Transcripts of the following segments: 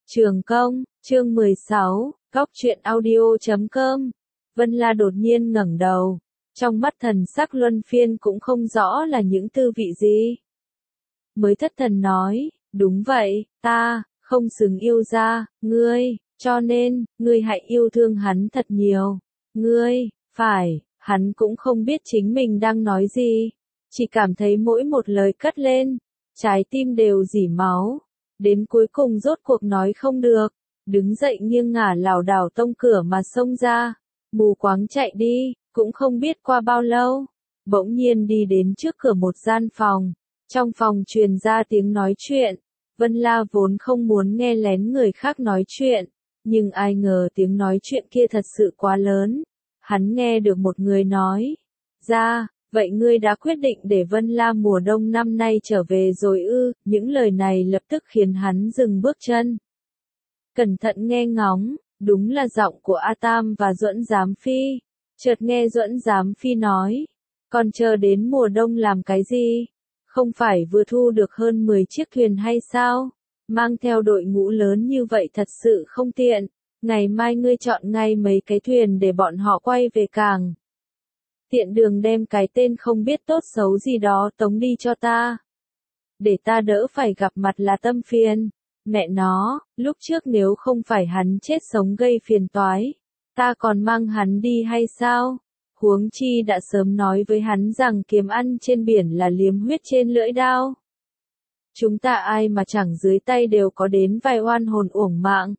Trường Công, chương 16, Góc truyện audio.com. Vân La đột nhiên ngẩng đầu, trong mắt thần sắc luân phiên cũng không rõ là những tư vị gì. Mới thất thần nói, đúng vậy, ta, không xứng yêu ra, ngươi, cho nên, ngươi hãy yêu thương hắn thật nhiều. Ngươi, phải, hắn cũng không biết chính mình đang nói gì, chỉ cảm thấy mỗi một lời cất lên, trái tim đều rỉ máu. Đến cuối cùng rốt cuộc nói không được, đứng dậy nghiêng ngả lảo đảo tông cửa mà xông ra, mù quáng chạy đi, cũng không biết qua bao lâu, bỗng nhiên đi đến trước cửa một gian phòng, trong phòng truyền ra tiếng nói chuyện, Vân La vốn không muốn nghe lén người khác nói chuyện, nhưng ai ngờ tiếng nói chuyện kia thật sự quá lớn, hắn nghe được một người nói, ra, vậy ngươi đã quyết định để Vân La mùa đông năm nay trở về rồi ư? Những lời này lập tức khiến hắn dừng bước chân. Cẩn thận nghe ngóng, đúng là giọng của A Tam và Duẫn Giám Phi. Chợt nghe Duẫn Giám Phi nói, còn chờ đến mùa đông làm cái gì? Không phải vừa thu được hơn 10 chiếc thuyền hay sao? Mang theo đội ngũ lớn như vậy thật sự không tiện. Ngày mai ngươi chọn ngay mấy cái thuyền để bọn họ quay về cảng. Tiện đường đem cái tên không biết tốt xấu gì đó tống đi cho ta. Để ta đỡ phải gặp mặt là tâm phiền. Mẹ nó, lúc trước nếu không phải hắn chết sống gây phiền toái, ta còn mang hắn đi hay sao? Huống chi đã sớm nói với hắn rằng kiếm ăn trên biển là liếm huyết trên lưỡi đao. Chúng ta ai mà chẳng dưới tay đều có đến vài oan hồn uổng mạng.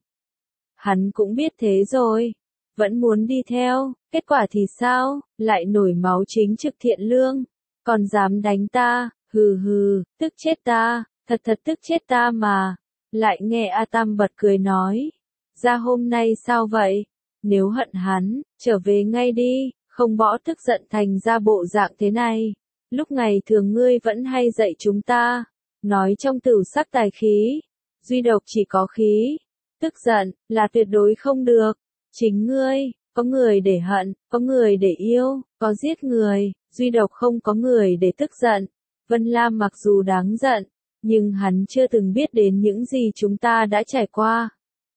Hắn cũng biết thế rồi. Vẫn muốn đi theo, kết quả thì sao, lại nổi máu chính trực thiện lương, còn dám đánh ta, hừ hừ, tức chết ta, thật tức chết ta mà. Lại nghe A Tam bật cười nói, ra hôm nay sao vậy, nếu hận hắn, trở về ngay đi, không bỏ tức giận thành ra bộ dạng thế này. Lúc ngày thường ngươi vẫn hay dạy chúng ta, nói trong tửu sắc tài khí, duy độc chỉ có khí, tức giận, là tuyệt đối không được. Chính ngươi, có người để hận, có người để yêu, có giết người, duy độc không có người để tức giận. Vân Lam mặc dù đáng giận, nhưng hắn chưa từng biết đến những gì chúng ta đã trải qua.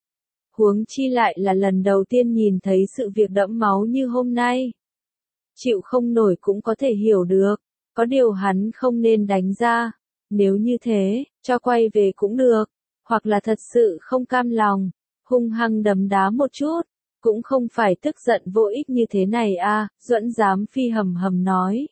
Huống chi lại là lần đầu tiên nhìn thấy sự việc đẫm máu như hôm nay. Chịu không nổi cũng có thể hiểu được, có điều hắn không nên đánh ra. Nếu như thế, cho quay về cũng được, hoặc là thật sự không cam lòng, hung hăng đấm đá một chút. Cũng không phải tức giận vô ích như thế này à, Duẫn Giám Phi hầm hầm nói.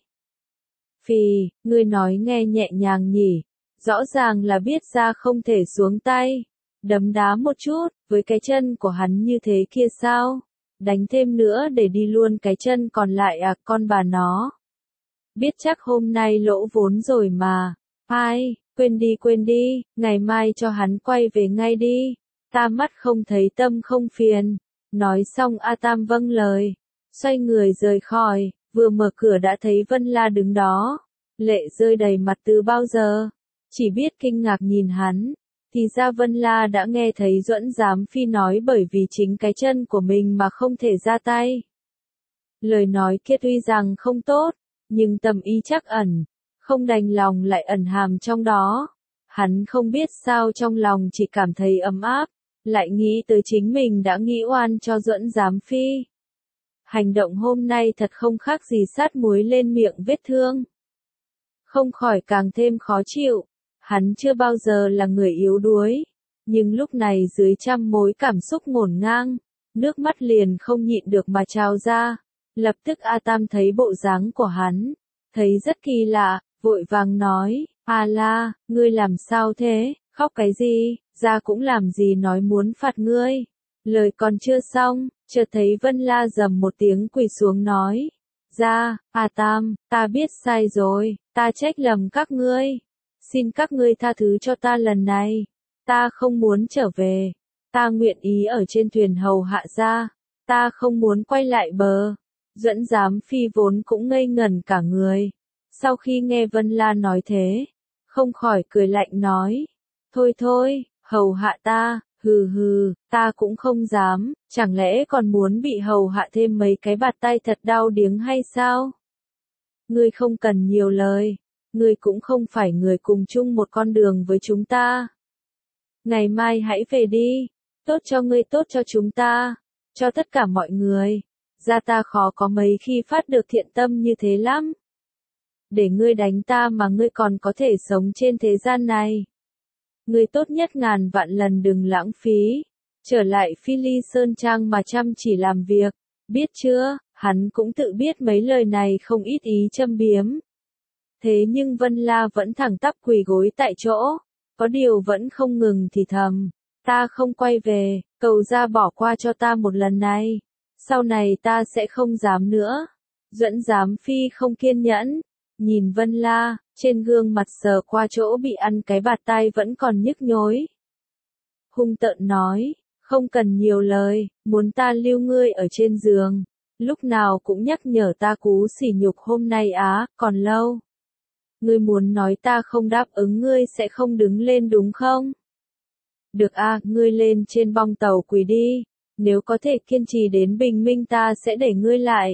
Phi, ngươi nói nghe nhẹ nhàng nhỉ, rõ ràng là biết ra không thể xuống tay. Đấm đá một chút, với cái chân của hắn như thế kia sao? Đánh thêm nữa để đi luôn cái chân còn lại à, con bà nó. Biết chắc hôm nay lỗ vốn rồi mà. Ai, quên đi, ngày mai cho hắn quay về ngay đi. Ta mắt không thấy tâm không phiền. Nói xong A Tam vâng lời, xoay người rời khỏi, vừa mở cửa đã thấy Vân La đứng đó, lệ rơi đầy mặt từ bao giờ, chỉ biết kinh ngạc nhìn hắn, thì ra Vân La đã nghe thấy Duẫn Giám Phi nói bởi vì chính cái chân của mình mà không thể ra tay. Lời nói kia tuy rằng không tốt, nhưng tầm ý chắc ẩn, không đành lòng lại ẩn hàm trong đó, hắn không biết sao trong lòng chỉ cảm thấy ấm áp. Lại nghĩ tới chính mình đã nghĩ oan cho Duẫn Giám Phi. Hành động hôm nay thật không khác gì sát muối lên miệng vết thương. Không khỏi càng thêm khó chịu. Hắn chưa bao giờ là người yếu đuối. Nhưng lúc này dưới trăm mối cảm xúc ngổn ngang, nước mắt liền không nhịn được mà trào ra. Lập tức A Tam thấy bộ dáng của hắn, thấy rất kỳ lạ, vội vàng nói, A La, ngươi làm sao thế, khóc cái gì? Ra cũng làm gì nói muốn phạt ngươi. Lời còn chưa xong, chợt thấy Vân La rầm một tiếng quỳ xuống nói. Ra, A Tam, ta biết sai rồi, ta trách lầm các ngươi. Xin các ngươi tha thứ cho ta lần này. Ta không muốn trở về. Ta nguyện ý ở trên thuyền hầu hạ ra. Ta không muốn quay lại bờ. Duẫn Giám Phi vốn cũng ngây ngẩn cả người. Sau khi nghe Vân La nói thế, không khỏi cười lạnh nói. Thôi, hầu hạ ta, hừ hừ, ta cũng không dám, chẳng lẽ còn muốn bị hầu hạ thêm mấy cái bạt tay thật đau điếng hay sao? Ngươi không cần nhiều lời, ngươi cũng không phải người cùng chung một con đường với chúng ta. Ngày mai hãy về đi. Tốt cho ngươi, tốt cho chúng ta, cho tất cả mọi người. Gia ta khó có mấy khi phát được thiện tâm như thế lắm. Để ngươi đánh ta mà ngươi còn có thể sống trên thế gian này. Ngươi tốt nhất ngàn vạn lần đừng lãng phí. Trở lại Phi Ly Sơn Trang mà chăm chỉ làm việc. Biết chưa, hắn cũng tự biết mấy lời này không ít ý châm biếm. Thế nhưng Vân La vẫn thẳng tắp quỳ gối tại chỗ. Có điều vẫn không ngừng thì thầm. Ta không quay về, cầu ra bỏ qua cho ta một lần này. Sau này ta sẽ không dám nữa. Duẫn Giám Phi không kiên nhẫn. Nhìn Vân La, trên gương mặt sờ qua chỗ bị ăn cái bạt tay vẫn còn nhức nhối. Hung tợn nói, không cần nhiều lời, muốn ta lưu ngươi ở trên giường. Lúc nào cũng nhắc nhở ta cú sỉ nhục hôm nay á, còn lâu. Ngươi muốn nói ta không đáp ứng ngươi sẽ không đứng lên đúng không? Được à, ngươi lên trên bong tàu quỳ đi. Nếu có thể kiên trì đến bình minh ta sẽ để ngươi lại.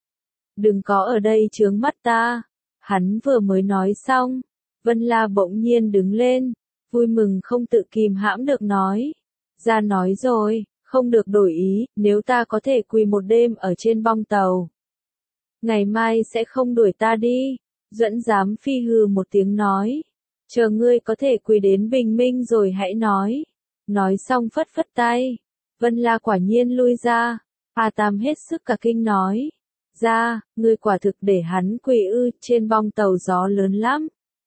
Đừng có ở đây chướng mắt ta. Hắn vừa mới nói xong. Vân La bỗng nhiên đứng lên. Vui mừng không tự kìm hãm được nói. Ra nói rồi, không được đổi ý, nếu ta có thể quỳ một đêm ở trên bong tàu. Ngày mai sẽ không đuổi ta đi. Duẫn Giám Phi hừ một tiếng nói. Chờ ngươi có thể quỳ đến bình minh rồi hãy nói. Nói xong phất phất tay. Vân La quả nhiên lui ra. A Tam hết sức cả kinh nói. Ra, ngươi quả thực để hắn quỳ ư, trên bong tàu gió lớn lắm.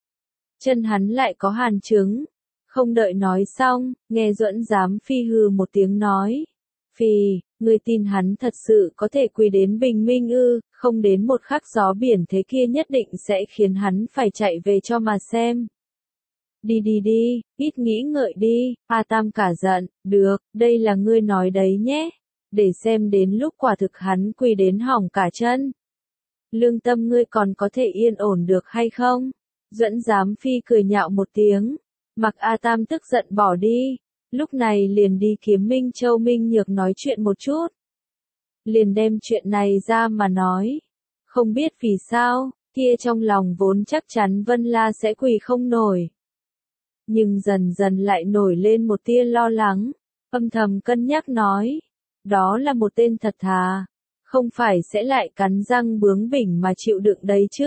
Chân hắn lại có hàn chứng. Không đợi nói xong, nghe Duẫn Giám Phi hừ một tiếng nói. Phì, ngươi tin hắn thật sự có thể quỳ đến bình minh ư, không đến một khắc gió biển thế kia nhất định sẽ khiến hắn phải chạy về cho mà xem. Đi đi đi, ít nghĩ ngợi đi, A Tam cả giận, được, đây là ngươi nói đấy nhé. Để xem đến lúc quả thực hắn quỳ đến hỏng cả chân. Lương tâm ngươi còn có thể yên ổn được hay không? Duẫn Giám Phi cười nhạo một tiếng. Mặc A Tam tức giận bỏ đi. Lúc này liền đi kiếm Minh Châu Minh Nhược nói chuyện một chút. Liền đem chuyện này ra mà nói. Không biết vì sao, kia trong lòng vốn chắc chắn Vân La sẽ quỳ không nổi. Nhưng dần dần lại nổi lên một tia lo lắng. Âm thầm cân nhắc nói. Đó là một tên thật thà. Không phải sẽ lại cắn răng bướng bỉnh mà chịu đựng đấy chứ.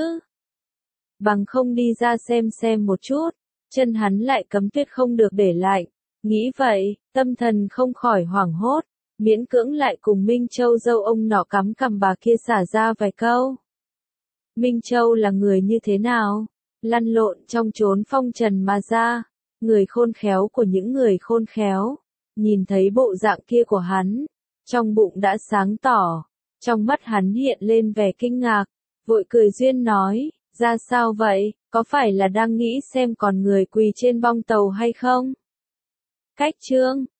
Bằng không đi ra xem một chút. Chân hắn lại cấm tuyệt không được để lại. Nghĩ vậy, tâm thần không khỏi hoảng hốt. Miễn cưỡng lại cùng Minh Châu dâu ông nọ cắm cằm bà kia xả ra vài câu. Minh Châu là người như thế nào? Lăn lộn trong chốn phong trần mà ra. Người khôn khéo của những người khôn khéo. Nhìn thấy bộ dạng kia của hắn. Trong bụng đã sáng tỏ. Trong mắt hắn hiện lên vẻ kinh ngạc. Vội cười duyên nói. Ra sao vậy? Có phải là đang nghĩ xem còn người quỳ trên bong tàu hay không? Cách chương